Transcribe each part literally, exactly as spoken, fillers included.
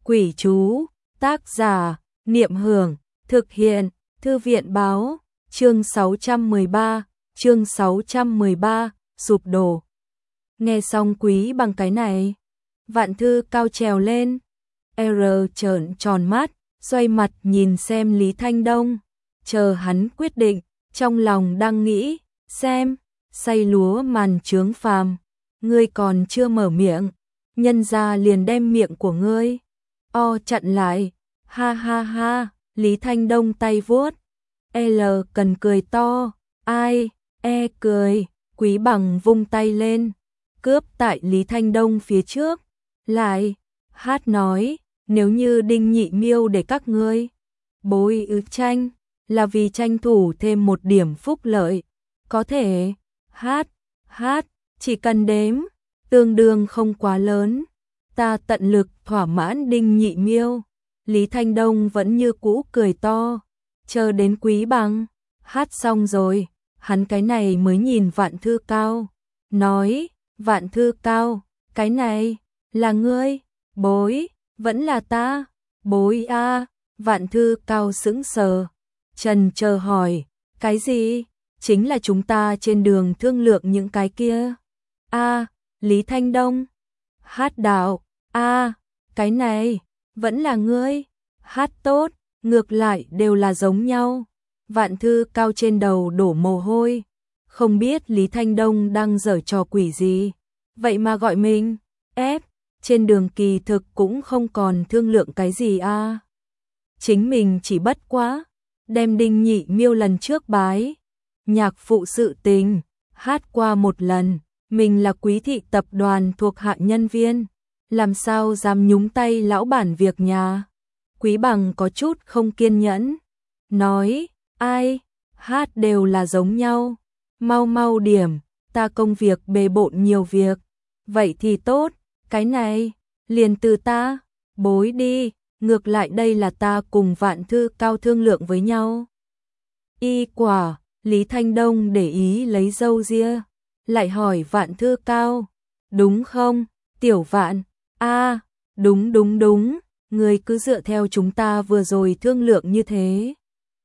Quỷ chú, tác giả, Niệm Hưởng, thực hiện, Thư viện báo, chương sáu trăm mười ba, chương sáu trăm mười ba, sụp đổ. Nghe xong Quý Bằng cái này, Vạn Thư Cao trèo lên, R trợn tròn mắt, xoay mặt nhìn xem Lý Thanh Đông, chờ hắn quyết định, trong lòng đang nghĩ, xem, say lúa màn trướng phàm, ngươi còn chưa mở miệng, nhân ra liền đem miệng của ngươi o chặn lại, ha ha ha. Lý Thanh Đông tay vuốt, L cần cười to, ai, e cười, Quý Bằng vung tay lên, cướp tại Lý Thanh Đông phía trước, lại, hát nói, nếu như Đinh Nhị Miêu để các ngươi bối ứ tranh, là vì tranh thủ thêm một điểm phúc lợi, có thể, hát, hát, chỉ cần đếm, tương đương không quá lớn, ta tận lực thỏa mãn Đinh Nhị Miêu. Lý Thanh Đông vẫn như cũ cười to, chờ đến Quý Bằng hát xong rồi, hắn cái này mới nhìn Vạn Thư Cao, nói, Vạn Thư Cao, cái này, là ngươi, bối, vẫn là ta, bối a. À. Vạn Thư Cao sững sờ, trần chờ hỏi, cái gì, chính là chúng ta trên đường thương lượng những cái kia, a. À, Lý Thanh Đông, hát đạo, a. À, cái này, vẫn là ngươi, hát tốt, ngược lại đều là giống nhau. Vạn Thư Cao trên đầu đổ mồ hôi, không biết Lý Thanh Đông đang giở trò quỷ gì, vậy mà gọi mình, ép, trên đường kỳ thực cũng không còn thương lượng cái gì a. À. Chính mình chỉ bất quá, đem Đinh Nhị Miêu lần trước bái, nhạc phụ sự tình, hát qua một lần, mình là Quý thị tập đoàn thuộc hạ nhân viên, làm sao dám nhúng tay lão bản việc nhà. Quý Bằng có chút không kiên nhẫn, nói, ai, hát đều là giống nhau, mau mau điểm, ta công việc bề bộn nhiều việc, vậy thì tốt, cái này, liền từ ta, bối đi, ngược lại đây là ta cùng Vạn Thư Cao thương lượng với nhau. Y quả, Lý Thanh Đông để ý lấy râu ria, lại hỏi Vạn Thư Cao, đúng không, Tiểu Vạn, a, à, đúng đúng đúng, người cứ dựa theo chúng ta vừa rồi thương lượng như thế.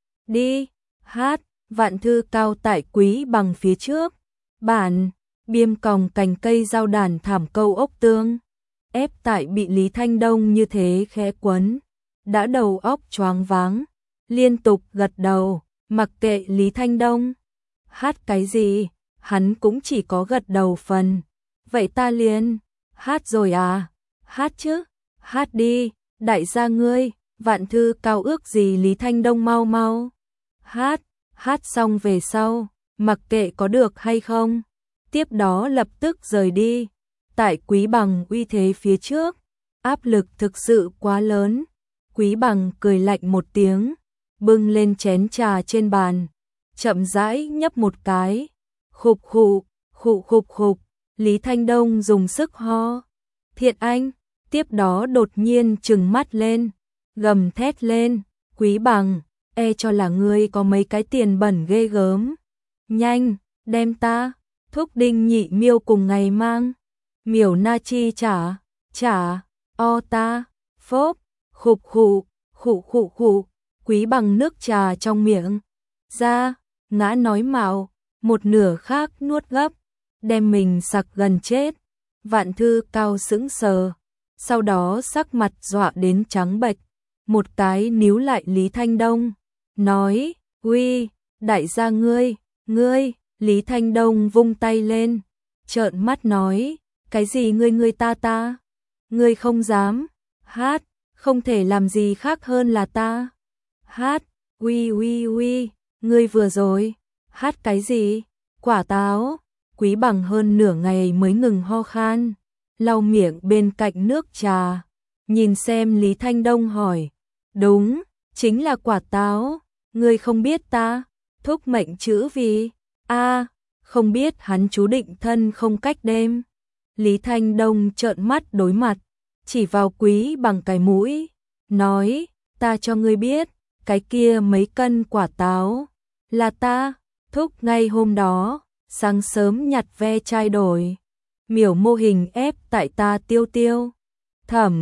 Đi, hát, Vạn Thư Cao tại Quý Bằng phía trước, bản, biêm còng cành cây giao đàn thảm câu ốc tương, ép tại bị Lý Thanh Đông như thế khẽ quấn, đã đầu óc choáng váng, liên tục gật đầu, mặc kệ Lý Thanh Đông. Hát cái gì, hắn cũng chỉ có gật đầu phần, vậy ta liền, hát rồi à, hát chứ, hát đi, đại gia ngươi, Vạn Thư Cao ước gì Lý Thanh Đông mau mau, hát, hát xong về sau, mặc kệ có được hay không, tiếp đó lập tức rời đi, tại Quý Bằng uy thế phía trước, áp lực thực sự quá lớn, Quý Bằng cười lạnh một tiếng, bưng lên chén trà trên bàn, chậm rãi nhấp một cái, khục khụ, khụ khục khục, Lý Thanh Đông dùng sức ho, Thiện Anh, tiếp đó đột nhiên trừng mắt lên, gầm thét lên, Quý Bằng, e cho là ngươi có mấy cái tiền bẩn ghê gớm, nhanh, đem ta, thúc Đinh Nhị Miêu cùng ngày mang, miểu na chi trả, trả, o ta, phốp, khục khụ, khụ khụ khụ, Quý Bằng nước trà trong miệng, ra, ngã nói mạo, một nửa khác nuốt gấp, đem mình sặc gần chết. Vạn Thư Cao sững sờ, sau đó sắc mặt dọa đến trắng bệch, một cái níu lại Lý Thanh Đông, nói, uy, đại gia ngươi, ngươi, Lý Thanh Đông vung tay lên, trợn mắt nói, cái gì ngươi ngươi ta ta, ngươi không dám, hát, không thể làm gì khác hơn là ta, hát, uy uy uy, ngươi vừa rồi, hát cái gì, quả táo. Quý Bằng hơn nửa ngày mới ngừng ho khan, lau miệng bên cạnh nước trà, nhìn xem Lý Thanh Đông hỏi, đúng, chính là quả táo, ngươi không biết ta, thúc mệnh chữ vì, a, à, không biết hắn chú định thân không cách đêm. Lý Thanh Đông trợn mắt đối mặt, chỉ vào Quý Bằng cái mũi, nói, ta cho ngươi biết, cái kia mấy cân quả táo, là ta, thúc ngay hôm đó. Sáng sớm nhặt ve chai đổi, miểu mô hình ép tại ta tiêu tiêu, thẩm,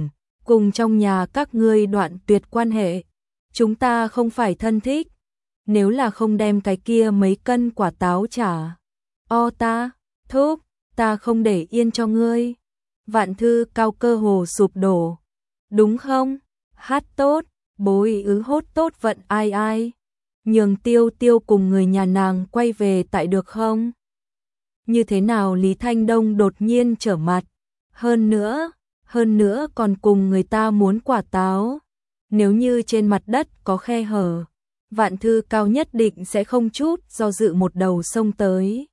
cùng trong nhà các ngươi đoạn tuyệt quan hệ. Chúng ta không phải thân thích, nếu là không đem cái kia mấy cân quả táo trả. O ta, thúc, ta không để yên cho ngươi. Vạn Thư Cao cơ hồ sụp đổ. Đúng không? Hát tốt, bối ứ hốt tốt vận ai ai. Nhường Tiêu Tiêu cùng người nhà nàng quay về tại được không? Như thế nào Lý Thanh Đông đột nhiên trở mặt? Hơn nữa, hơn nữa còn cùng người ta muốn quả táo. Nếu như trên mặt đất có khe hở, Vạn Thư Cao nhất định sẽ không chút do dự một đầu xông tới.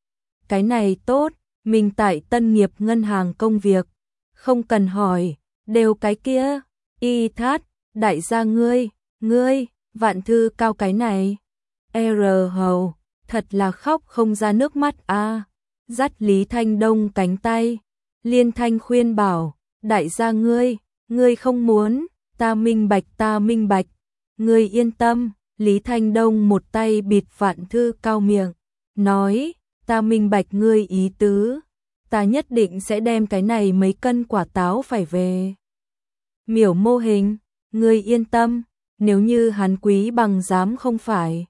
Cái này tốt, mình tại Tân Nghiệp ngân hàng công việc, không cần hỏi, đều cái kia, y thát, đại gia ngươi, ngươi, Vạn Thư Cao cái này. R hầu, thật là khóc không ra nước mắt a. À. Dắt Lý Thanh Đông cánh tay, liên thanh khuyên bảo, đại gia ngươi, ngươi không muốn, ta minh bạch ta minh bạch, ngươi yên tâm. Lý Thanh Đông một tay bịt Vạn Thư Cao miệng, nói, ta minh bạch ngươi ý tứ, ta nhất định sẽ đem cái này mấy cân quả táo phải về. Miểu Mô Hình, ngươi yên tâm, nếu như hắn Quý Bằng dám không phải,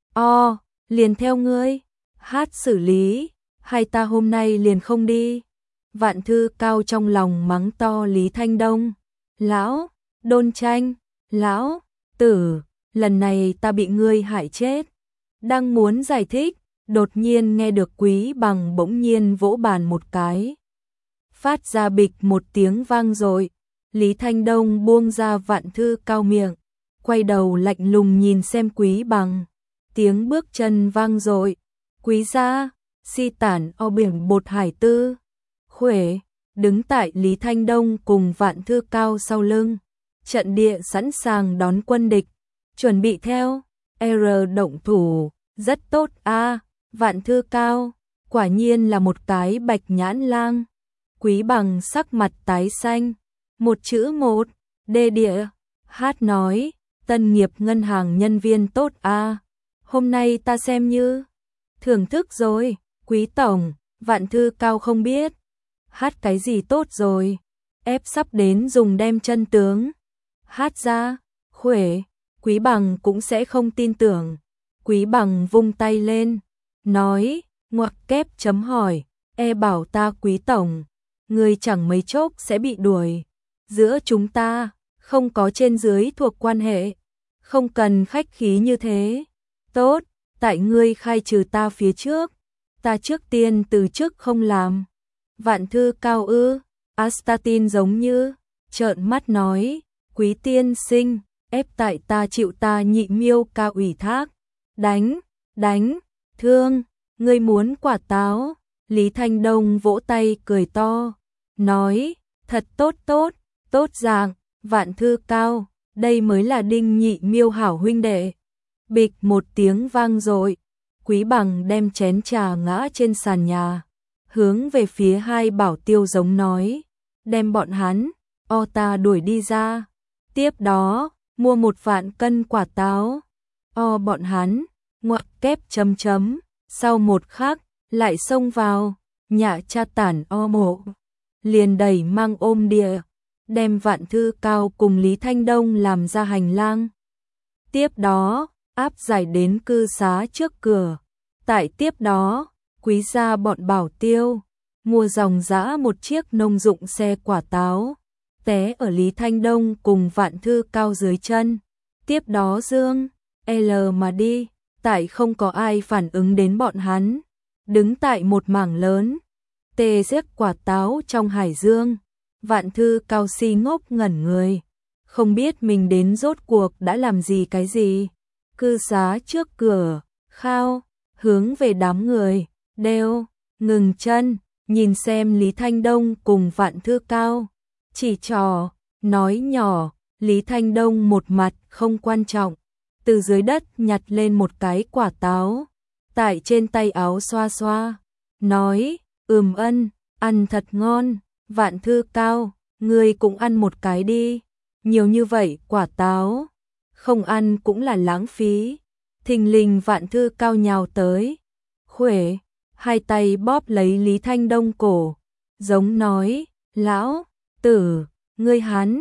o, liền theo ngươi, hát xử lý, hay ta hôm nay liền không đi. Vạn Thư Cao trong lòng mắng to Lý Thanh Đông, lão, đôn tranh, lão, tử, lần này ta bị ngươi hại chết. Đang muốn giải thích, đột nhiên nghe được Quý Bằng bỗng nhiên vỗ bàn một cái. Phát ra bịch một tiếng vang rồi, Lý Thanh Đông buông ra Vạn Thư Cao miệng, quay đầu lạnh lùng nhìn xem Quý Bằng. Tiếng bước chân vang rồi, quý gia, si tản o biển bột hải tư. Khuể, đứng tại Lý Thanh Đông cùng Vạn Thư Cao sau lưng, trận địa sẵn sàng đón quân địch, chuẩn bị theo, R động thủ, rất tốt a. À, Vạn Thư Cao, quả nhiên là một cái bạch nhãn lang. Quý Bằng sắc mặt tái xanh, một chữ một, đê địa, hát nói, Tân Nghiệp ngân hàng nhân viên tốt a. À, hôm nay ta xem như thưởng thức rồi, Quý tổng, Vạn Thư Cao không biết. Hát cái gì tốt rồi, ép sắp đến dùng đem chân tướng. Hát ra, khuể, Quý Bằng cũng sẽ không tin tưởng. Quý Bằng vung tay lên, nói, ngoặc kép chấm hỏi, e bảo ta Quý tổng, người chẳng mấy chốc sẽ bị đuổi. Giữa chúng ta, không có trên dưới thuộc quan hệ, không cần khách khí như thế. Tốt, tại ngươi khai trừ ta phía trước, ta trước tiên từ chức không làm. Vạn Thư Cao ư, Astatin giống như, trợn mắt nói, Quý tiên sinh, ép tại ta chịu ta Nhị Miêu Ca ủy thác. Đánh, đánh, thương, ngươi muốn quả táo. Lý Thanh Đông vỗ tay cười to, nói, thật tốt tốt, tốt dạng, Vạn Thư Cao, đây mới là Đinh Nhị Miêu hảo huynh đệ. Bịch một tiếng vang rồi, Quý Bằng đem chén trà ngã trên sàn nhà, hướng về phía hai bảo tiêu giống nói, đem bọn hắn, o ta đuổi đi ra. Tiếp đó, mua một vạn cân quả táo, o bọn hắn, ngoặc kép chấm chấm, sau một khắc, lại xông vào, nhạ cha tản o mộ, liền đẩy mang ôm địa, đem Vạn Thư Cao cùng Lý Thanh Đông làm ra hành lang. Tiếp đó, áp giải đến cư xá trước cửa. Tại tiếp đó, quý gia bọn bảo tiêu, mua dòng dã một chiếc nông dụng xe quả táo, té ở Lý Thanh Đông cùng Vạn Thư Cao dưới chân. Tiếp đó Dương, L mà đi, tại không có ai phản ứng đến bọn hắn. Đứng tại một mảng lớn, tê giết quả táo trong hải dương. Vạn Thư Cao si ngốc ngẩn người, không biết mình đến rốt cuộc đã làm gì cái gì. Cư xá trước cửa, khao, hướng về đám người, đều, ngừng chân, nhìn xem Lý Thanh Đông cùng Vạn Thư Cao. Chỉ trò, nói nhỏ, Lý Thanh Đông một mặt không quan trọng, từ dưới đất nhặt lên một cái quả táo, tại trên tay áo xoa xoa, nói, ừm ân, ăn thật ngon. Vạn Thư Cao, ngươi cũng ăn một cái đi, nhiều như vậy quả táo, không ăn cũng là lãng phí. Thình lình Vạn Thư Cao nhào tới, khuể, hai tay bóp lấy Lý Thanh Đông cổ, giống nói, lão, tử, ngươi hắn,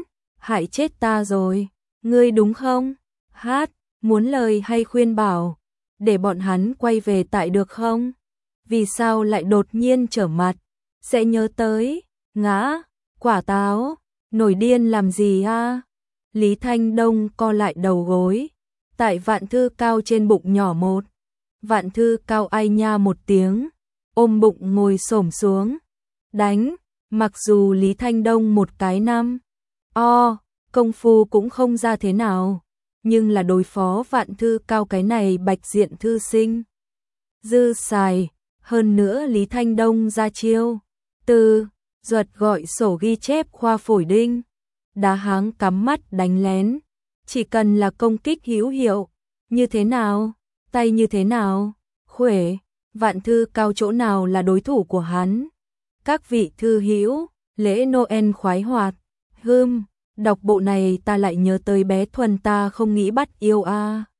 hại chết ta rồi, ngươi đúng không? Hát, muốn lời hay khuyên bảo, để bọn hắn quay về tại được không? Vì sao lại đột nhiên trở mặt, sẽ nhớ tới, ngã, quả táo, nổi điên làm gì a? Lý Thanh Đông co lại đầu gối, tại Vạn Thư Cao trên bụng nhỏ một. Vạn Thư Cao ai nha một tiếng, ôm bụng ngồi xổm xuống, đánh, mặc dù Lý Thanh Đông một cái năm, o, công phu cũng không ra thế nào, nhưng là đối phó Vạn Thư Cao cái này bạch diện thư sinh. Dư xài, hơn nữa Lý Thanh Đông ra chiêu, từ, duật gọi sổ ghi chép khoa phổi đinh, đá háng cắm mắt đánh lén, chỉ cần là công kích hữu hiệu, như thế nào, tay như thế nào, khuể, Vạn Thư Cao chỗ nào là đối thủ của hắn. Các vị thư hữu, lễ Noel khoái hoạt, hưm, đọc bộ này ta lại nhớ tới bé Thuần ta không nghĩ bắt yêu a.